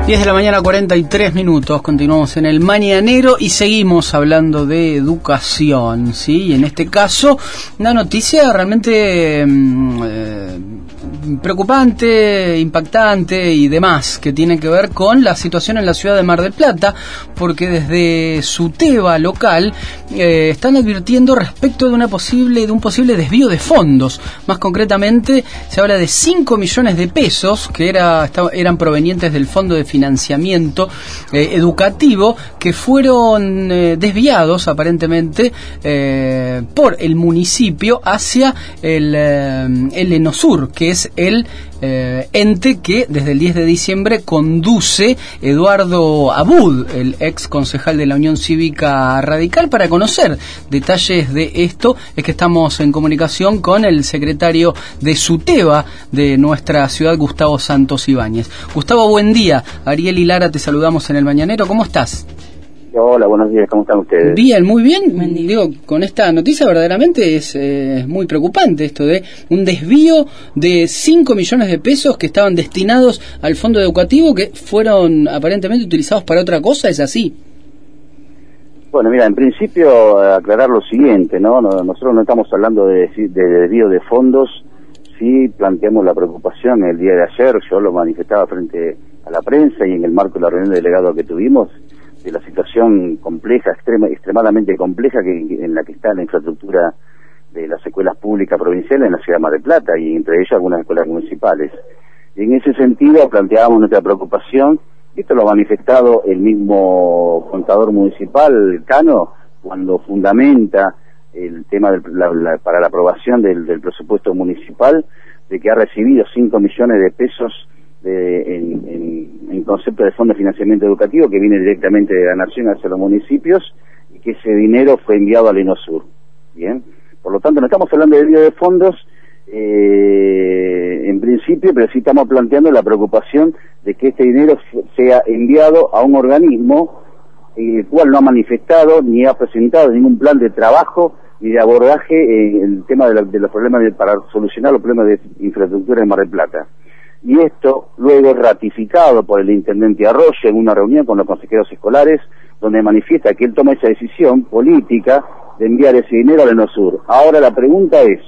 10 de la mañana, 43 minutos. Continuamos en el Mañanero y seguimos hablando de educación, ¿sí? Y en este caso, una noticia realmente preocupante, impactante y demás, que tiene que ver con la situación en la ciudad de Mar del Plata, porque desde su TEBA local están advirtiendo respecto de un posible desvío de fondos. Más concretamente, se habla de 5 millones de pesos que eran provenientes del Fondo de Financiamiento Educativo, que fueron desviados aparentemente por el municipio hacia el ENOSUR, que es el ente que desde el 10 de diciembre conduce Eduardo Abud, el ex concejal de la Unión Cívica Radical. Para conocer detalles de esto es que estamos en comunicación con el secretario de SUTEBA de nuestra ciudad, Gustavo Santos Ibáñez. Gustavo, buen día. Ariel y Lara te saludamos en el Mañanero. ¿Cómo estás? Hola, buenos días, ¿cómo están ustedes? Bien, muy bien. Digo, con esta noticia verdaderamente es muy preocupante esto de un desvío de 5 millones de pesos que estaban destinados al fondo educativo, que fueron aparentemente utilizados para otra cosa. ¿Es así? Bueno, mira, en principio aclarar lo siguiente, ¿no? Nosotros no estamos hablando de desvío de fondos. Sí planteamos la preocupación el día de ayer, yo lo manifestaba frente a la prensa y en el marco de la reunión de delegados que tuvimos, de la situación compleja, extremadamente compleja en la que está la infraestructura de las escuelas públicas provinciales en la ciudad de Mar del Plata, y entre ellas algunas escuelas municipales. Y en ese sentido planteábamos nuestra preocupación, y esto lo ha manifestado el mismo contador municipal, Cano, cuando fundamenta el tema para la aprobación del presupuesto municipal, de que ha recibido 5 millones de pesos en concepto de fondo de financiamiento educativo que viene directamente de la nación hacia los municipios, y que ese dinero fue enviado al ENOSUR. Bien, por lo tanto no estamos hablando de desvío de fondos en principio, pero sí estamos planteando la preocupación de que este dinero sea enviado a un organismo el cual no ha manifestado ni ha presentado ningún plan de trabajo ni de abordaje el tema de los problemas para solucionar los problemas de infraestructura en Mar del Plata. Y esto luego es ratificado por el intendente Arroyo en una reunión con los consejeros escolares, donde manifiesta que él toma esa decisión política de enviar ese dinero al ENOSUR. Ahora la pregunta es,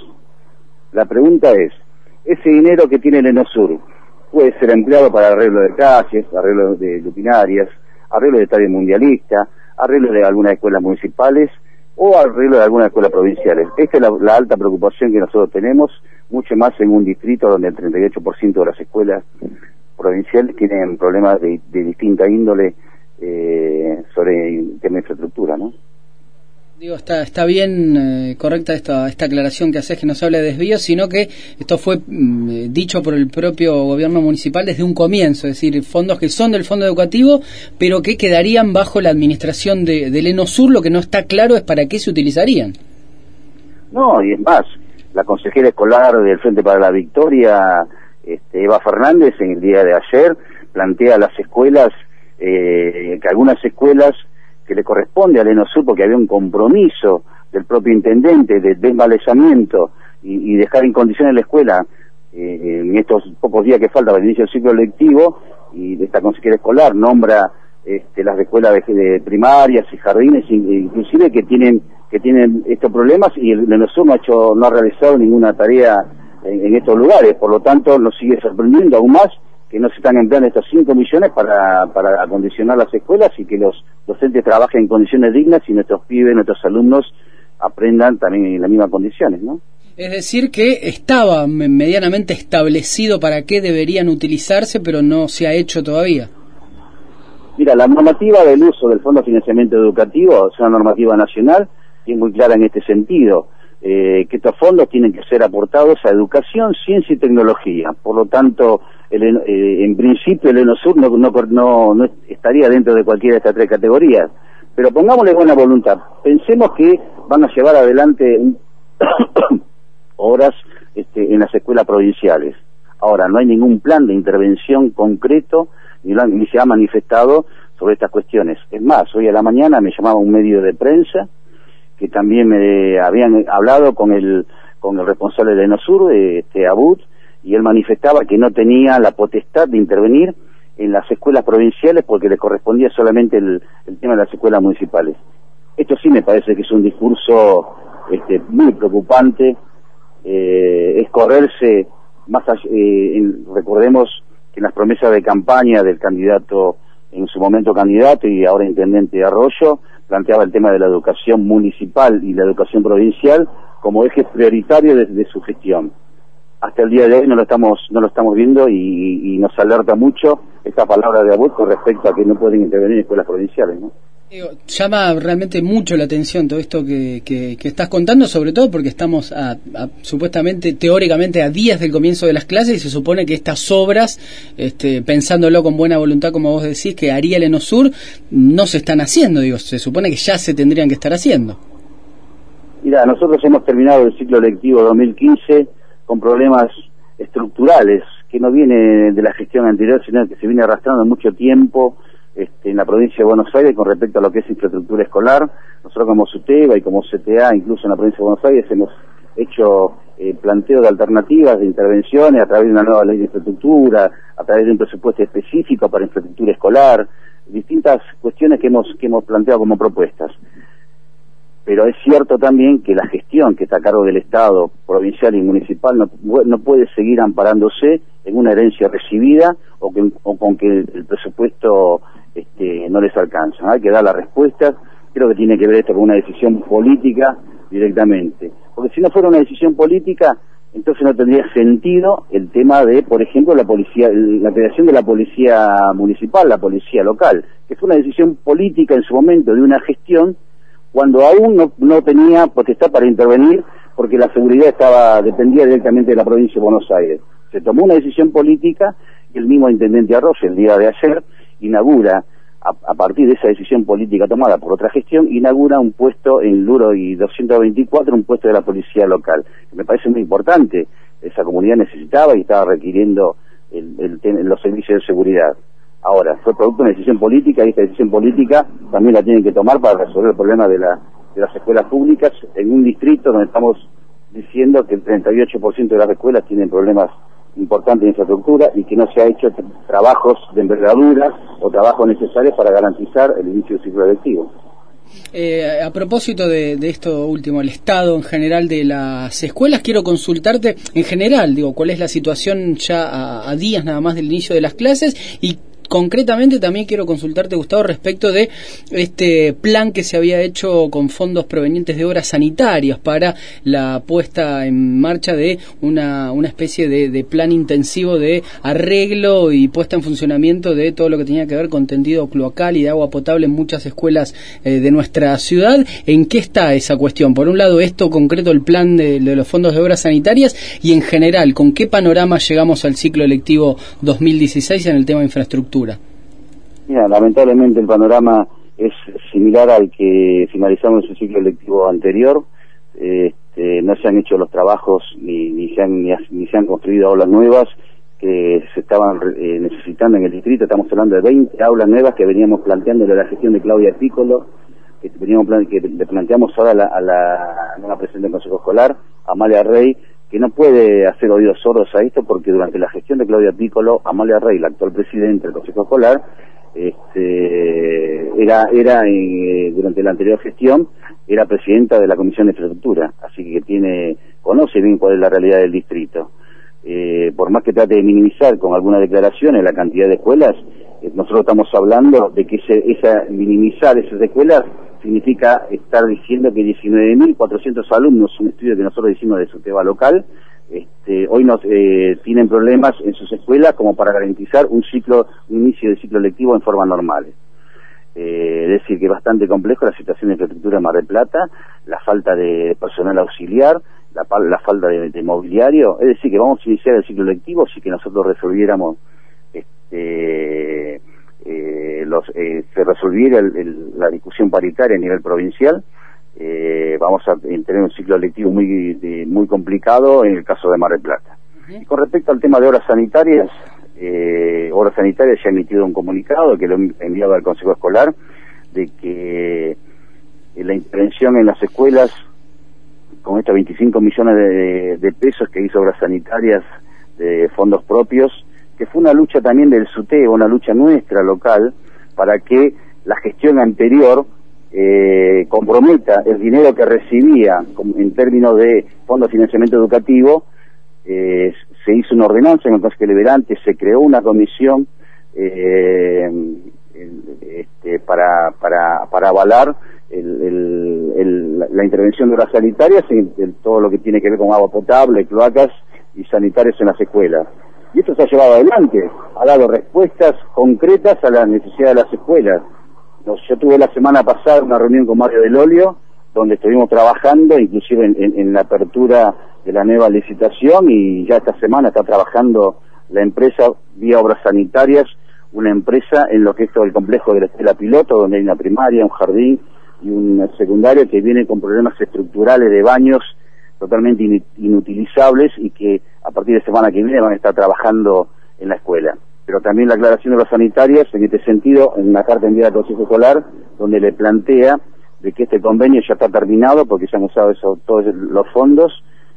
ese dinero que tiene el ENOSUR puede ser empleado para arreglo de calles, arreglo de luminarias, arreglo de estadio mundialista, arreglo de algunas escuelas municipales o arreglo de algunas escuelas provinciales. Esta es la alta preocupación que nosotros tenemos, mucho más en un distrito donde el 38% de las escuelas provinciales tienen problemas de distinta índole sobre el tema de infraestructura, ¿no? Digo, está bien correcta esta aclaración que haces, que no se habla de desvío, sino que esto fue dicho por el propio gobierno municipal desde un comienzo, es decir, fondos que son del fondo educativo, pero que quedarían bajo la administración del ENOSUR. Lo que no está claro es para qué se utilizarían. No, y es más, la consejera escolar del Frente para la Victoria, Eva Fernández, en el día de ayer, plantea a las escuelas, que algunas escuelas que le corresponde al ENOSUR, porque había un compromiso del propio intendente de desmalezamiento y dejar en condiciones la escuela en estos pocos días que faltan para el inicio del ciclo lectivo, y esta consejera escolar nombra las escuelas de primarias y jardines, inclusive que tienen estos problemas, y el ENOSUR no ha realizado ninguna tarea en estos lugares. Por lo tanto, nos sigue sorprendiendo aún más que no se están empleando estos 5 millones para acondicionar las escuelas y que los docentes trabajen en condiciones dignas y nuestros pibes, nuestros alumnos aprendan también en las mismas condiciones, ¿no? Es decir, que estaba medianamente establecido para qué deberían utilizarse, pero no se ha hecho todavía. Mira, la normativa del uso del Fondo de Financiamiento Educativo es una normativa nacional y es muy clara en este sentido, que estos fondos tienen que ser aportados a educación, ciencia y tecnología. Por lo tanto, en principio el ENOSUR no estaría dentro de cualquiera de estas tres categorías, pero pongámosle buena voluntad. Pensemos que van a llevar adelante obras en las escuelas provinciales. Ahora, no hay ningún plan de intervención concreto ni se ha manifestado sobre estas cuestiones. Es más, hoy a la mañana me llamaba un medio de prensa que también me habían hablado con el responsable del ENOSUR, Abud, y él manifestaba que no tenía la potestad de intervenir en las escuelas provinciales porque le correspondía solamente el tema de las escuelas municipales. Esto sí me parece que es un discurso muy preocupante, es correrse más allá, recordemos que en las promesas de campaña del candidato, en su momento candidato y ahora intendente Arroyo, planteaba el tema de la educación municipal y la educación provincial como ejes prioritarios de su gestión. Hasta el día de hoy no lo estamos viendo y nos alerta mucho esta palabra de Abud con respecto a que no pueden intervenir en escuelas provinciales, ¿no? Llama realmente mucho la atención todo esto que estás contando, sobre todo porque estamos supuestamente, teóricamente, a días del comienzo de las clases y se supone que estas obras, pensándolo con buena voluntad, como vos decís, que haría el ENOSUR, no se están haciendo, se supone que ya se tendrían que estar haciendo. Mira, nosotros hemos terminado el ciclo lectivo 2015 con problemas estructurales que no viene de la gestión anterior, sino que se viene arrastrando mucho tiempo en la provincia de Buenos Aires con respecto a lo que es infraestructura escolar. Nosotros como SUTEBA y como CTA, incluso en la provincia de Buenos Aires, hemos hecho planteo de alternativas, de intervenciones a través de una nueva ley de infraestructura, a través de un presupuesto específico para infraestructura escolar, distintas cuestiones que hemos planteado como propuestas. Pero es cierto también que la gestión que está a cargo del Estado, provincial y municipal, no puede seguir amparándose en una herencia recibida o con que el presupuesto no les alcanza. Hay que dar las respuestas. Creo que tiene que ver esto con una decisión política directamente. Porque si no fuera una decisión política, entonces no tendría sentido el tema de, por ejemplo, la creación de la policía municipal, la policía local, que fue una decisión política en su momento de una gestión cuando aún no tenía potestad para intervenir porque la seguridad dependía directamente de la provincia de Buenos Aires. Se tomó una decisión política y el mismo intendente Arroyo el día de ayer inaugura, a partir de esa decisión política tomada por otra gestión, inaugura un puesto en Luro y 224, un puesto de la policía local, que me parece muy importante. Esa comunidad necesitaba y estaba requiriendo los servicios de seguridad. Ahora, fue producto de una decisión política y esta decisión política también la tienen que tomar para resolver el problema de las escuelas públicas en un distrito donde estamos diciendo que el 38% de las escuelas tienen problemas importantes de infraestructura y que no se ha hecho trabajos de envergadura o trabajos necesarios para garantizar el inicio del ciclo lectivo. A propósito de esto último, el estado en general de las escuelas, quiero consultarte en general, cuál es la situación ya a días nada más del inicio de las clases y concretamente también quiero consultarte, Gustavo, respecto de este plan que se había hecho con fondos provenientes de obras sanitarias para la puesta en marcha de una especie de plan intensivo de arreglo y puesta en funcionamiento de todo lo que tenía que ver con tendido cloacal y de agua potable en muchas escuelas de nuestra ciudad. ¿En qué está esa cuestión? Por un lado, esto concreto, el plan de los fondos de obras sanitarias y en general, ¿con qué panorama llegamos al ciclo lectivo 2016 en el tema de infraestructura? Mira, lamentablemente el panorama es similar al que finalizamos el ciclo lectivo anterior. No se han hecho los trabajos ni se han construido aulas nuevas que se estaban necesitando en el distrito. Estamos hablando de 20 aulas nuevas que veníamos planteando de la gestión de Claudia Piccolo, que le planteamos ahora a la nueva presidenta del Consejo Escolar, Amalia Rey, que no puede hacer oídos sordos a esto porque durante la gestión de Claudia Piccolo, Amalia Rey, la actual presidenta del Consejo Escolar, durante la anterior gestión era presidenta de la Comisión de Infraestructura, así que conoce bien cuál es la realidad del distrito. Por más que trate de minimizar con algunas declaraciones la cantidad de escuelas, nosotros estamos hablando de que minimizar esas escuelas significa estar diciendo que 19.400 alumnos, un estudio que nosotros hicimos de SUTEBA local, hoy tienen problemas en sus escuelas como para garantizar un inicio de ciclo lectivo en forma normal. Es decir, que es bastante complejo la situación de infraestructura en Mar del Plata, la falta de personal auxiliar, la falta de mobiliario. Es decir, que vamos a iniciar el ciclo lectivo si que nosotros resolviéramos se resolviera la discusión paritaria a nivel provincial. Vamos a tener un ciclo lectivo muy complicado en el caso de Mar del Plata. Y con respecto al tema de obras sanitarias ya ha emitido un comunicado que lo he enviado al Consejo Escolar de que la intervención en las escuelas con estos 25 millones de pesos que hizo obras sanitarias de fondos propios que fue una lucha también del SUTEBA, una lucha nuestra local, para que la gestión anterior comprometa el dinero que recibía en términos de fondo de financiamiento educativo. Se hizo una ordenanza en el Consejo Deliberante, se creó una comisión para avalar la intervención de obras sanitarias en todo lo que tiene que ver con agua potable, cloacas y sanitarios en las escuelas. Y esto se ha llevado adelante, ha dado respuestas concretas a las necesidades de las escuelas. Yo tuve la semana pasada una reunión con Mario Del Olio, donde estuvimos trabajando, inclusive en la apertura de la nueva licitación, y ya esta semana está trabajando la empresa vía obras sanitarias, una empresa en lo que es todo el complejo de la escuela piloto, donde hay una primaria, un jardín y un secundario que viene con problemas estructurales de baños totalmente inutilizables, y que a partir de semana que viene van a estar trabajando en la escuela. Pero también la aclaración de las sanitarias, en este sentido, en una carta enviada al Consejo Escolar, donde le plantea de que este convenio ya está terminado, porque se han usado todos los fondos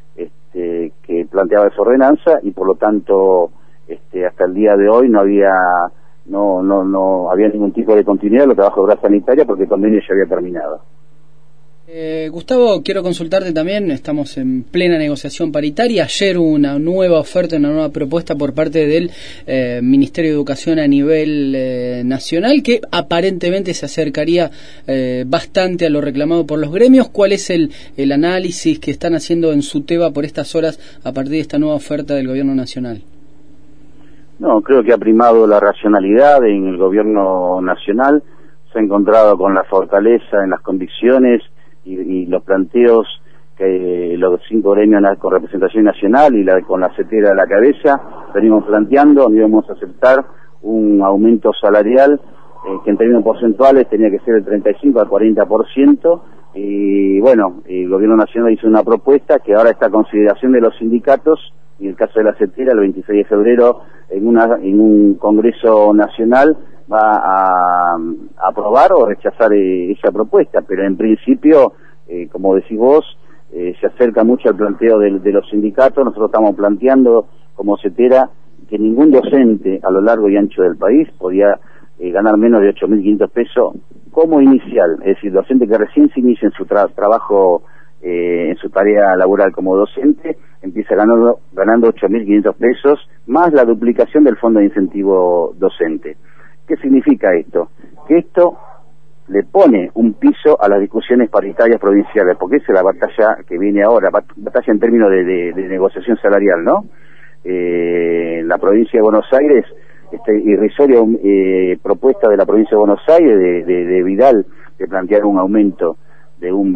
que planteaba esa ordenanza, y por lo tanto hasta el día de hoy no había ningún tipo de continuidad de los trabajos de obra sanitaria, porque el convenio ya había terminado. Gustavo, quiero consultarte también, estamos en plena negociación paritaria. Ayer hubo una nueva oferta, una nueva propuesta por parte del Ministerio de Educación a nivel nacional, que aparentemente se acercaría bastante a lo reclamado por los gremios. ¿Cuál es el análisis que están haciendo en SUTEBA por estas horas a partir de esta nueva oferta del Gobierno Nacional? No, creo que ha primado la racionalidad en el Gobierno Nacional, se ha encontrado con la fortaleza en las convicciones y los planteos que los 5 gremios con representación nacional y con la CETERA a la cabeza venimos planteando, donde íbamos a aceptar un aumento salarial que en términos porcentuales tenía que ser del 35 al 40%, y bueno, el Gobierno Nacional hizo una propuesta que ahora está a consideración de los sindicatos, y en el caso de la CETERA, el 26 de febrero, en un Congreso Nacional, va a aprobar o rechazar esa propuesta, pero en principio, como decís vos, se acerca mucho al planteo de los sindicatos. Nosotros estamos planteando como CETERA que ningún docente a lo largo y ancho del país podía ganar menos de 8.500 pesos como inicial, es decir, docente que recién se inicia en su trabajo, en su tarea laboral como docente, empieza ganando 8.500 pesos, más la duplicación del fondo de incentivo docente. ¿Qué significa esto? Que esto le pone un piso a las discusiones paritarias provinciales, porque esa es la batalla que viene ahora, batalla en términos de negociación salarial, ¿no? La provincia de Buenos Aires, irrisoria propuesta de la provincia de Buenos Aires, de Vidal, de plantear un aumento de un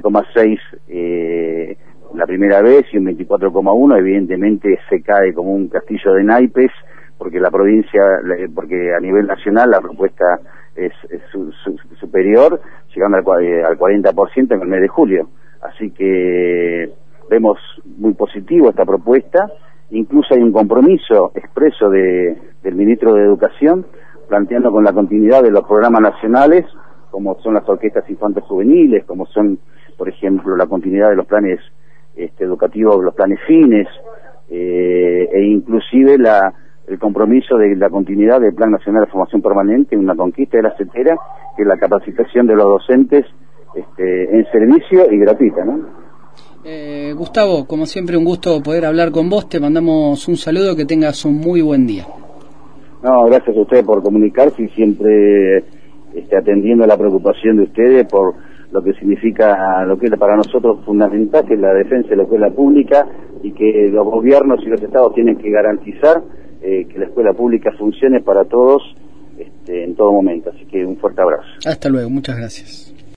23,6 la primera vez y un 24,1, evidentemente se cae como un castillo de naipes, porque la provincia, porque a nivel nacional la propuesta es superior, llegando al 40% en el mes de julio. Así que vemos muy positivo esta propuesta. Incluso hay un compromiso expreso del ministro de Educación, planteando con la continuidad de los programas nacionales, como son las orquestas infantes juveniles, como son, por ejemplo, la continuidad de los planes educativos, los planes fines, e inclusive el compromiso de la continuidad del Plan Nacional de Formación Permanente, una conquista de la CETERA, que es la capacitación de los docentes en servicio y gratuita, ¿no? Gustavo, como siempre un gusto poder hablar con vos, te mandamos un saludo, que tengas un muy buen día. No, gracias a ustedes por comunicarse y siempre atendiendo a la preocupación de ustedes por lo que significa, lo que es para nosotros fundamental, que es la defensa de la escuela pública, y que los gobiernos y los estados tienen que garantizar que la escuela pública funcione para todos en todo momento. Así que un fuerte abrazo. Hasta luego, muchas gracias.